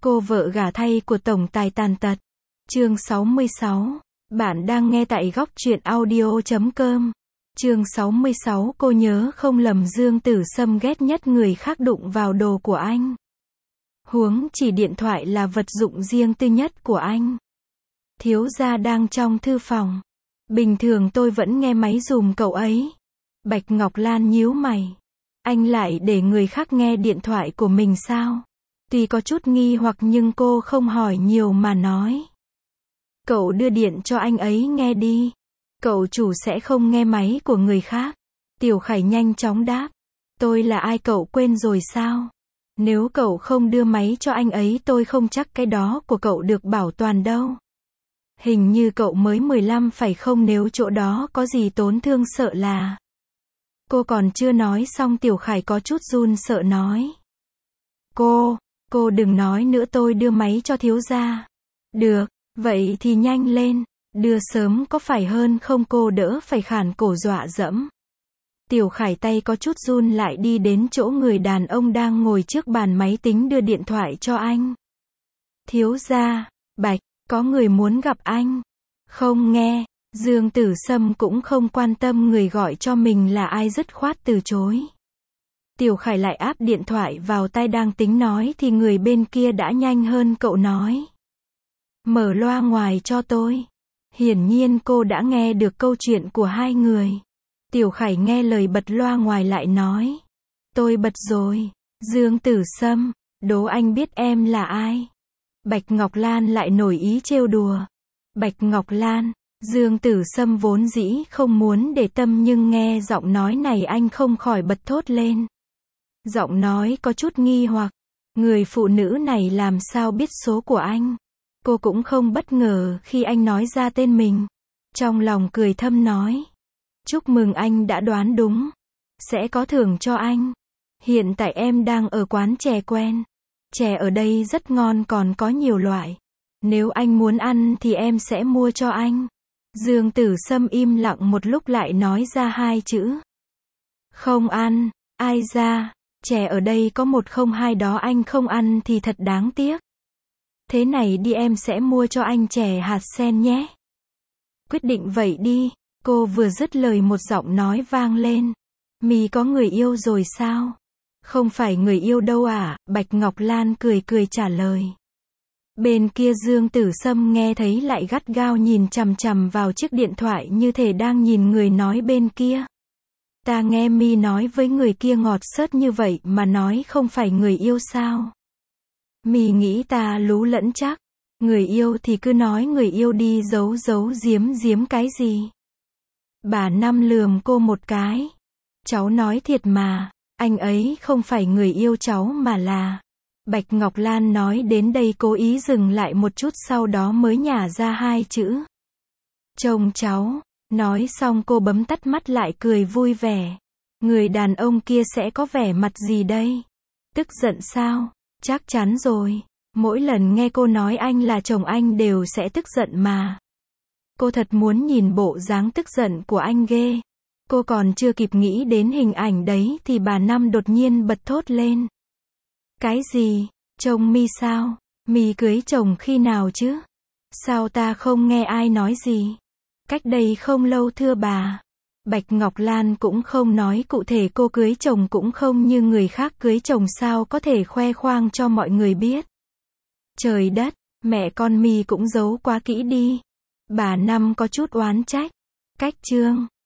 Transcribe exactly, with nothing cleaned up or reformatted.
Cô vợ gả thay của tổng tài tàn tật. Chương sáu mươi sáu. Bạn đang nghe tại góc truyện audio chấm com. Chương sáu mươi sáu. Cô nhớ không lầm Dương Tử Sâm ghét nhất người khác đụng vào đồ của anh. Huống chỉ điện thoại là vật dụng riêng tư nhất của anh. Thiếu gia đang trong thư phòng. Bình thường tôi vẫn nghe máy giùm cậu ấy. Bạch Ngọc Lan nhíu mày. Anh lại để người khác nghe điện thoại của mình sao? Tuy có chút nghi hoặc nhưng cô không hỏi nhiều mà nói. Cậu đưa điện cho anh ấy nghe đi. Cậu chủ sẽ không nghe máy của người khác. Tiểu Khải nhanh chóng đáp. Tôi là ai cậu quên rồi sao? Nếu cậu không đưa máy cho anh ấy tôi không chắc cái đó của cậu được bảo toàn đâu. Hình như cậu mới mười lăm phải không, nếu chỗ đó có gì tổn thương sợ là... Cô còn chưa nói xong Tiểu Khải có chút run sợ nói. Cô, cô đừng nói nữa, tôi đưa máy cho thiếu gia. Được, vậy thì nhanh lên, đưa sớm có phải hơn không, cô đỡ phải khản cổ dọa dẫm. Tiểu Khải tay có chút run lại đi đến chỗ người đàn ông đang ngồi trước bàn máy tính đưa điện thoại cho anh. Thiếu gia, Bạch, có người muốn gặp anh. Không nghe. Dương Tử Sâm cũng không quan tâm người gọi cho mình là ai, dứt khoát từ chối. Tiểu Khải lại áp điện thoại vào tai, đang tính nói thì người bên kia đã nhanh hơn cậu nói. Mở loa ngoài cho tôi. Hiển nhiên cô đã nghe được câu chuyện của hai người. Tiểu Khải nghe lời bật loa ngoài lại nói. Tôi bật rồi. Dương Tử Sâm, đố anh biết em là ai? Bạch Ngọc Lan lại nổi ý trêu đùa. Bạch Ngọc Lan. Dương Tử Sâm vốn dĩ không muốn để tâm nhưng nghe giọng nói này anh không khỏi bật thốt lên. Giọng nói có chút nghi hoặc. Người phụ nữ này làm sao biết số của anh? Cô cũng không bất ngờ khi anh nói ra tên mình. Trong lòng cười thầm nói. Chúc mừng anh đã đoán đúng. Sẽ có thưởng cho anh. Hiện tại em đang ở quán chè quen. Chè ở đây rất ngon, còn có nhiều loại. Nếu anh muốn ăn thì em sẽ mua cho anh. Dương Tử Sâm im lặng một lúc lại nói ra hai chữ. Không ăn. Ai ra, chè ở đây có một không hai đó, anh không ăn thì thật đáng tiếc. Thế này đi, em sẽ mua cho anh chè hạt sen nhé. Quyết định vậy đi. Cô vừa dứt lời một giọng nói vang lên. Mì có người yêu rồi sao? Không phải người yêu đâu à? Bạch Ngọc Lan cười cười trả lời. Bên kia Dương Tử Sâm nghe thấy lại gắt gao nhìn chằm chằm vào chiếc điện thoại như thể đang nhìn người nói bên kia. Ta nghe mi nói với người kia ngọt xớt như vậy mà nói không phải người yêu sao? Mi nghĩ ta lú lẫn chắc. Người yêu thì cứ nói người yêu đi, giấu giấu giếm giếm cái gì? Bà Năm lườm cô một cái. Cháu nói thiệt mà, anh ấy không phải người yêu cháu mà là... Bạch Ngọc Lan nói đến đây cố ý dừng lại một chút, sau đó mới nhả ra hai chữ. Chồng cháu. Nói xong cô bấm tắt mắt lại cười vui vẻ. Người đàn ông kia sẽ có vẻ mặt gì đây? Tức giận sao? Chắc chắn rồi. Mỗi lần nghe cô nói anh là chồng anh đều sẽ tức giận mà. Cô thật muốn nhìn bộ dáng tức giận của anh ghê. Cô còn chưa kịp nghĩ đến hình ảnh đấy thì bà Năm đột nhiên bật thốt lên. Cái gì? Chồng mi sao? Mi cưới chồng khi nào chứ? Sao ta không nghe ai nói gì? Cách đây không lâu thưa bà. Bạch Ngọc Lan cũng không nói cụ thể cô cưới chồng cũng không như người khác cưới chồng, sao có thể khoe khoang cho mọi người biết. Trời đất, mẹ con mi cũng giấu quá kỹ đi. Bà Năm có chút oán trách. Cách chương